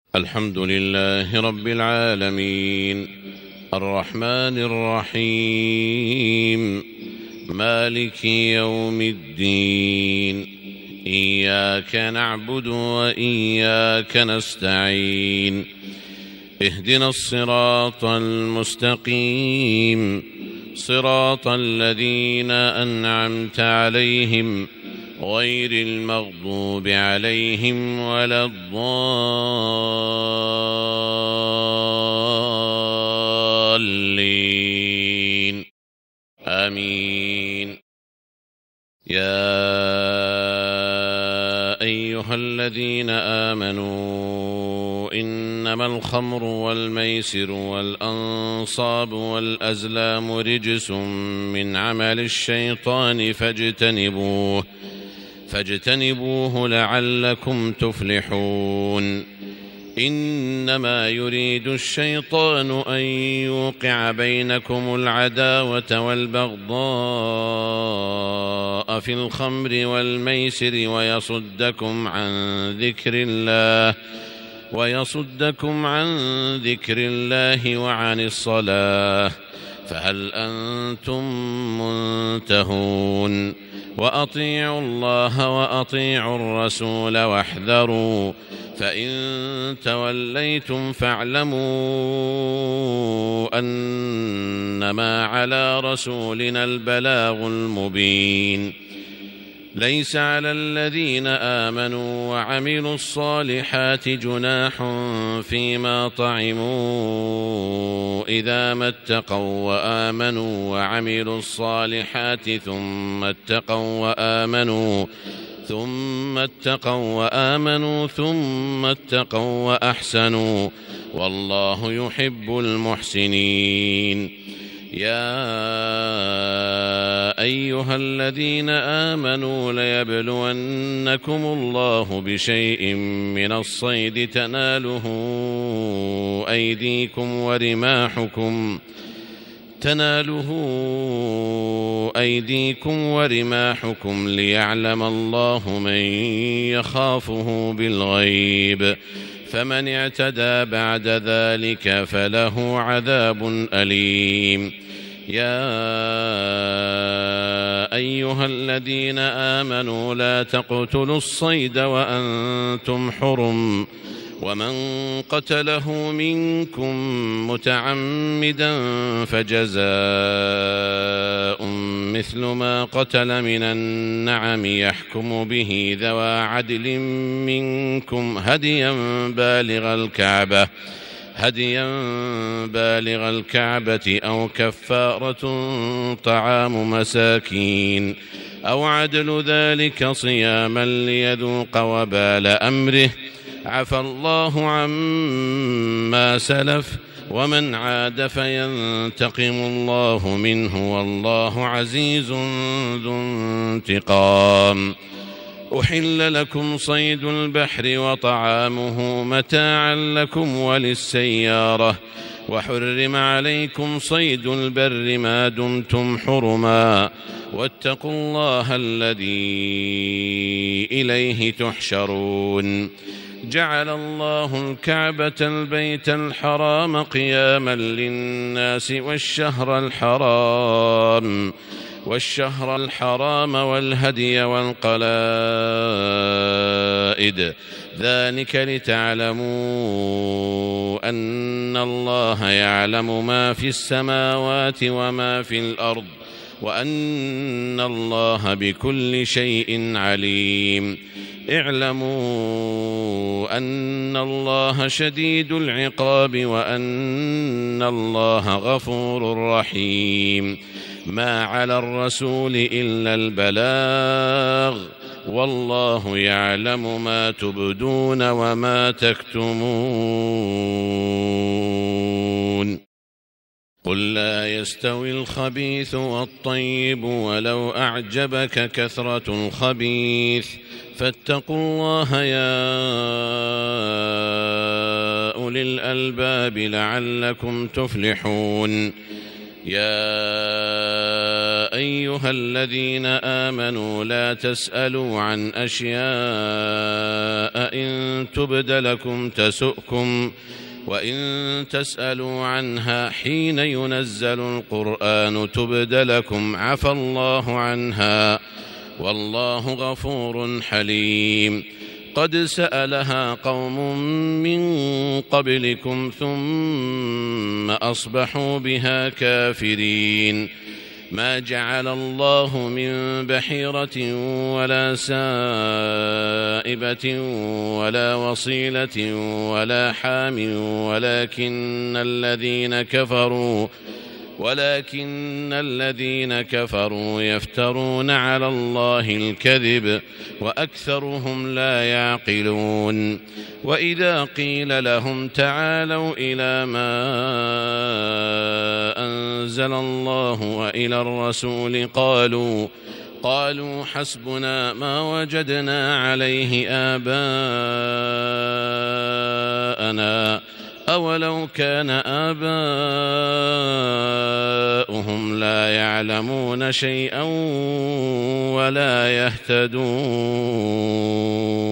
الحمد لله رب العالمين الرحمن الرحيم مالك يوم الدين إياك نعبد وإياك نستعين اهدنا الصراط المستقيم صراط الذين أنعمت عليهم غير المغضوب عليهم ولا الضالين آمين. يا أيها الذين آمنوا إنما الخمر والميسر والأنصاب والأزلام رجس من عمل الشيطان فاجتنبوه لعلكم تفلحون. إنما يريد الشيطان أن يوقع بينكم العداوة والبغضاء في الخمر والميسر ويصدكم عن ذكر الله وعن الصلاة، فهل أنتم منتهون؟ وأطيعوا الله وأطيعوا الرسول واحذروا، فإن توليتم فاعلموا أنما على رسولنا البلاغ المبين. ليس على الذين آمنوا وعملوا الصالحات جناح فيما طعموا إذا ما اتقوا وآمنوا وعملوا الصالحات ثم اتقوا وأحسنوا والله يحب المحسنين. يا أيها الذين آمنوا ليبلونكم الله بشيء من الصيد تناله أيديكم ورماحكم ليعلم الله من يخافه بالغيب، فمن اعتدى بعد ذلك فله عذاب أليم. يا أيها الذين آمنوا لا تقتلوا الصيد وأنتم حرم، ومن قتله منكم متعمدا فجزاء مثل ما قتل من النعم يحكم به ذوى عدل منكم هديا بالغ الكعبة أو كفارة طعام مساكين أو عدل ذلك صياما ليذوق وبال أمره، عفى الله عما سلف ومن عاد فينتقم الله منه والله عزيز ذو انتقام. أحل لكم صيد البحر وطعامه متاعا لكم وللسيارة، وحرم عليكم صيد البر ما دمتم حرما، واتقوا الله الذي إليه تحشرون. جعل الله الكعبة البيت الحرام قياما للناس والشهر الحرام والهدي والقلائد، ذلك لتعلموا أن الله يعلم ما في السماوات وما في الأرض وأن الله بكل شيء عليم. اعلموا أن الله شديد العقاب وأن الله غفور رحيم. ما على الرسول إلا البلاغ، والله يعلم ما تبدون وما تكتمون. قل لا يستوي الخبيث والطيب ولو أعجبك كثرة الخبيث، فاتقوا الله يا أولي الألباب لعلكم تفلحون. يا أيها الذين آمنوا لا تسألوا عن أشياء إن تبد لكم تسؤكم وإن تسألوا عنها حين ينزل القرآن تبد لكم عفى الله عنها والله غفور حليم. قد سألها قوم من قبلكم ثم أصبحوا بها كافرين. ما جعل الله من بحيرة ولا سائبة ولا وصيلة ولا حام ولكن الذين كفروا يفترون على الله الكذب وأكثرهم لا يعقلون. وإذا قيل لهم تعالوا إلى ما أنزل الله وإلى الرسول قالوا حسبنا ما وجدنا عليه آباءنا أولو كان آباؤهم لا يعلمون شيئا ولا يهتدون.